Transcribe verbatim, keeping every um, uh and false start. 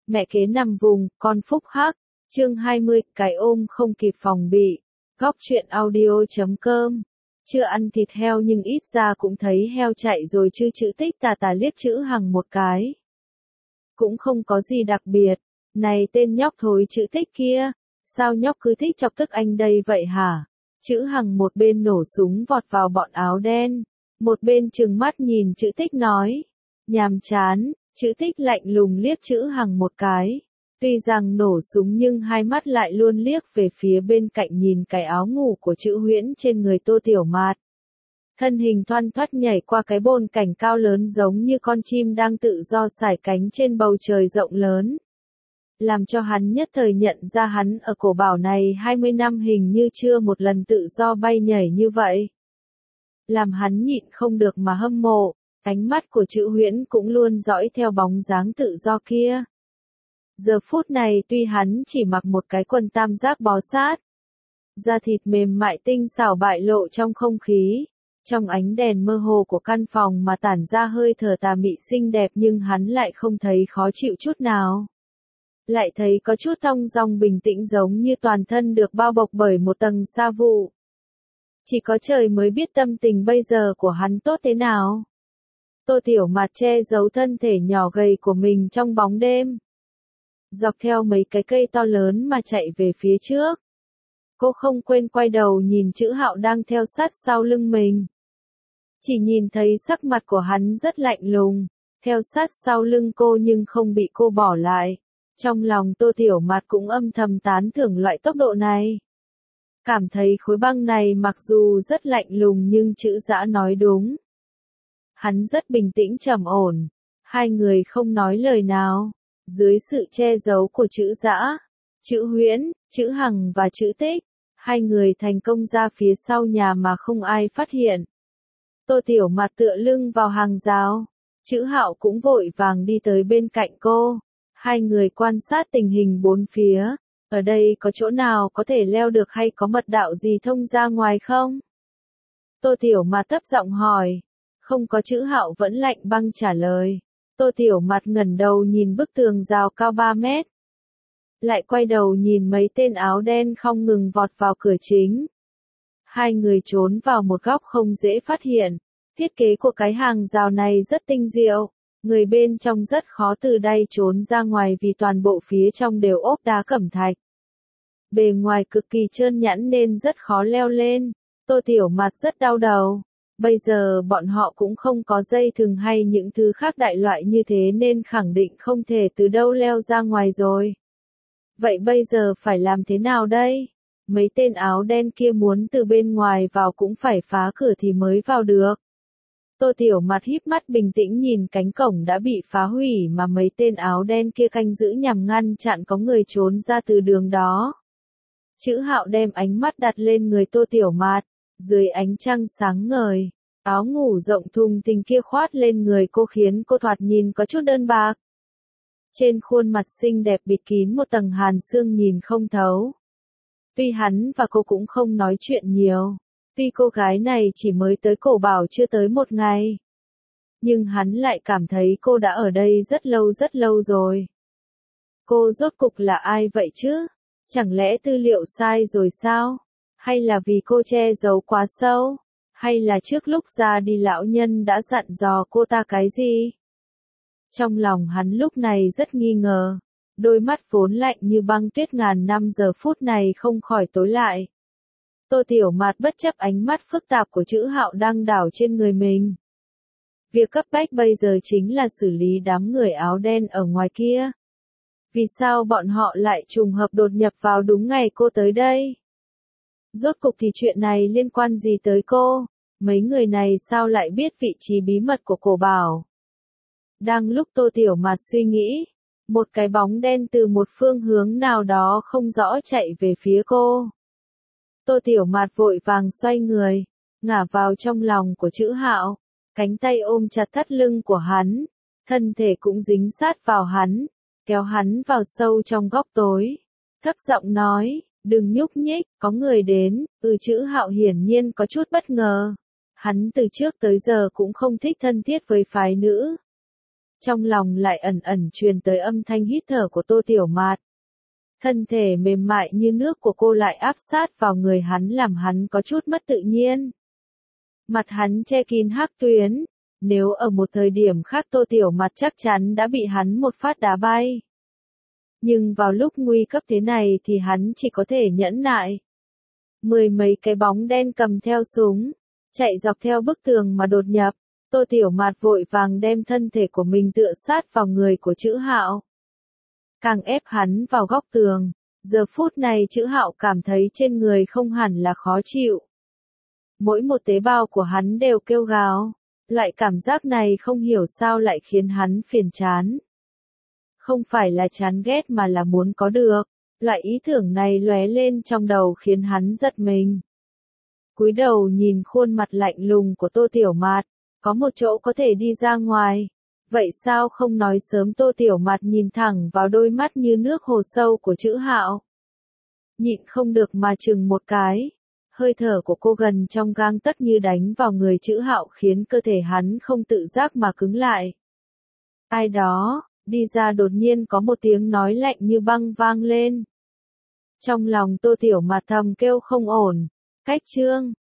Mẹ kế nằm vùng, con phúc hắc. Chương hai mươi, cái ôm không kịp phòng bị. Góc truyện audio chấm com. Chưa ăn thịt heo nhưng ít ra cũng thấy heo chạy rồi chứ, chữ tích tà tà liếc chữ Hằng một cái. Cũng không có gì đặc biệt. Này tên nhóc thối chữ tích kia, sao nhóc cứ thích chọc tức anh đây vậy hả? Chữ Hằng một bên nổ súng vọt vào bọn áo đen, một bên trừng mắt nhìn chữ tích nói. Nhàm chán, chữ tích lạnh lùng liếc chữ Hằng một cái. Tuy rằng nổ súng nhưng hai mắt lại luôn liếc về phía bên cạnh nhìn cái áo ngủ của chữ Huyễn trên người Tô Tiểu Mạt. Thân hình thoăn thoắt nhảy qua cái bồn cảnh cao lớn giống như con chim đang tự do sải cánh trên bầu trời rộng lớn. Làm cho hắn nhất thời nhận ra hắn ở cổ bảo này hai mươi năm hình như chưa một lần tự do bay nhảy như vậy. Làm hắn nhịn không được mà hâm mộ, ánh mắt của chữ Huyễn cũng luôn dõi theo bóng dáng tự do kia. Giờ phút này tuy hắn chỉ mặc một cái quần tam giác bó sát, da thịt mềm mại tinh xảo bại lộ trong không khí, trong ánh đèn mơ hồ của căn phòng mà tản ra hơi thở tà mị xinh đẹp, nhưng hắn lại không thấy khó chịu chút nào. Lại thấy có chút thong dong bình tĩnh, giống như toàn thân được bao bọc bởi một tầng sa vụ. Chỉ có trời mới biết tâm tình bây giờ của hắn tốt thế nào. Tô Tiểu Mạt che giấu thân thể nhỏ gầy của mình trong bóng đêm, dọc theo mấy cái cây to lớn mà chạy về phía trước. Cô không quên quay đầu nhìn chữ Hạo đang theo sát sau lưng mình. Chỉ nhìn thấy sắc mặt của hắn rất lạnh lùng, theo sát sau lưng cô nhưng không bị cô bỏ lại. Trong lòng Tô Tiểu Mạt cũng âm thầm tán thưởng loại tốc độ này. Cảm thấy khối băng này mặc dù rất lạnh lùng nhưng chữ Dã nói đúng. Hắn rất bình tĩnh trầm ổn. Hai người không nói lời nào. Dưới sự che giấu của chữ Dã, chữ Huyễn, chữ Hằng và chữ Tích, hai người thành công ra phía sau nhà mà không ai phát hiện. Tô Tiểu Mạt tựa lưng vào hàng rào, chữ Hạo cũng vội vàng đi tới bên cạnh cô. Hai người quan sát tình hình bốn phía, ở đây có chỗ nào có thể leo được hay có mật đạo gì thông ra ngoài không? Tô Tiểu Mạt thấp giọng hỏi. Không có, chữ Hạo vẫn lạnh băng trả lời. Tô Tiểu Mạt ngẩng đầu nhìn bức tường rào cao ba mét. Lại quay đầu nhìn mấy tên áo đen không ngừng vọt vào cửa chính. Hai người trốn vào một góc không dễ phát hiện. Thiết kế của cái hàng rào này rất tinh diệu. Người bên trong rất khó từ đây trốn ra ngoài vì toàn bộ phía trong đều ốp đá cẩm thạch. Bề ngoài cực kỳ trơn nhẵn nên rất khó leo lên. Tô Tiểu Mạt rất đau đầu. Bây giờ bọn họ cũng không có dây thừng hay những thứ khác đại loại như thế nên khẳng định không thể từ đâu leo ra ngoài rồi. Vậy bây giờ phải làm thế nào đây? Mấy tên áo đen kia muốn từ bên ngoài vào cũng phải phá cửa thì mới vào được. Tô Tiểu Mạt híp mắt bình tĩnh nhìn cánh cổng đã bị phá hủy mà mấy tên áo đen kia canh giữ nhằm ngăn chặn có người trốn ra từ đường đó. Chữ Hạo đem ánh mắt đặt lên người Tô Tiểu Mạt. Dưới ánh trăng sáng ngời, áo ngủ rộng thùng thình kia khoát lên người cô khiến cô thoạt nhìn có chút đơn bạc. Trên khuôn mặt xinh đẹp bịt kín một tầng hàn sương nhìn không thấu. Tuy hắn và cô cũng không nói chuyện nhiều, tuy cô gái này chỉ mới tới cổ bảo chưa tới một ngày, nhưng hắn lại cảm thấy cô đã ở đây rất lâu rất lâu rồi. Cô rốt cục là ai vậy chứ? Chẳng lẽ tư liệu sai rồi sao? Hay là vì cô che giấu quá sâu? Hay là trước lúc ra đi lão nhân đã dặn dò cô ta cái gì? Trong lòng hắn lúc này rất nghi ngờ. Đôi mắt vốn lạnh như băng tuyết ngàn năm giờ phút này không khỏi tối lại. Tô Tiểu Mạt bất chấp ánh mắt phức tạp của chữ Hạo đang đảo trên người mình. Việc cấp bách bây giờ chính là xử lý đám người áo đen ở ngoài kia. Vì sao bọn họ lại trùng hợp đột nhập vào đúng ngày cô tới đây? Rốt cục thì chuyện này liên quan gì tới cô? Mấy người này sao lại biết vị trí bí mật của cổ bảo? Đang lúc Tô Tiểu Mạt suy nghĩ, một cái bóng đen từ một phương hướng nào đó không rõ chạy về phía cô. Tô Tiểu Mạt vội vàng xoay người, ngả vào trong lòng của chữ Hạo, cánh tay ôm chặt thắt lưng của hắn, thân thể cũng dính sát vào hắn, kéo hắn vào sâu trong góc tối. Thấp giọng nói, đừng nhúc nhích, có người đến. Ừ, chữ Hạo hiển nhiên có chút bất ngờ. Hắn từ trước tới giờ cũng không thích thân thiết với phái nữ. Trong lòng lại ẩn ẩn truyền tới âm thanh hít thở của Tô Tiểu Mạt. Thân thể mềm mại như nước của cô lại áp sát vào người hắn làm hắn có chút mất tự nhiên. Mặt hắn che kín hắc tuyến, nếu ở một thời điểm khác Tô Tiểu Mạt chắc chắn đã bị hắn một phát đá bay. Nhưng vào lúc nguy cấp thế này thì hắn chỉ có thể nhẫn nại. Mười mấy cái bóng đen cầm theo súng, chạy dọc theo bức tường mà đột nhập. Tô Tiểu Mạt vội vàng đem thân thể của mình tựa sát vào người của Chữ Hạo. Càng ép hắn vào góc tường, giờ phút này Chữ Hạo cảm thấy trên người không hẳn là khó chịu. Mỗi một tế bào của hắn đều kêu gào, loại cảm giác này không hiểu sao lại khiến hắn phiền chán. Không phải là chán ghét mà là muốn có được, loại ý tưởng này lóe lên trong đầu khiến hắn giật mình. Cúi đầu nhìn khuôn mặt lạnh lùng của Tô Tiểu Mạt, có một chỗ có thể đi ra ngoài. Vậy sao không nói sớm? Tô Tiểu Mạt nhìn thẳng vào đôi mắt như nước hồ sâu của Chữ Hạo. Nhịn không được mà chừng một cái. Hơi thở của cô gần trong gang tấc như đánh vào người Chữ Hạo khiến cơ thể hắn không tự giác mà cứng lại. Ai đó, đi ra. Đột nhiên có một tiếng nói lạnh như băng vang lên. Trong lòng Tô Tiểu Mạt thầm kêu không ổn. Cách chương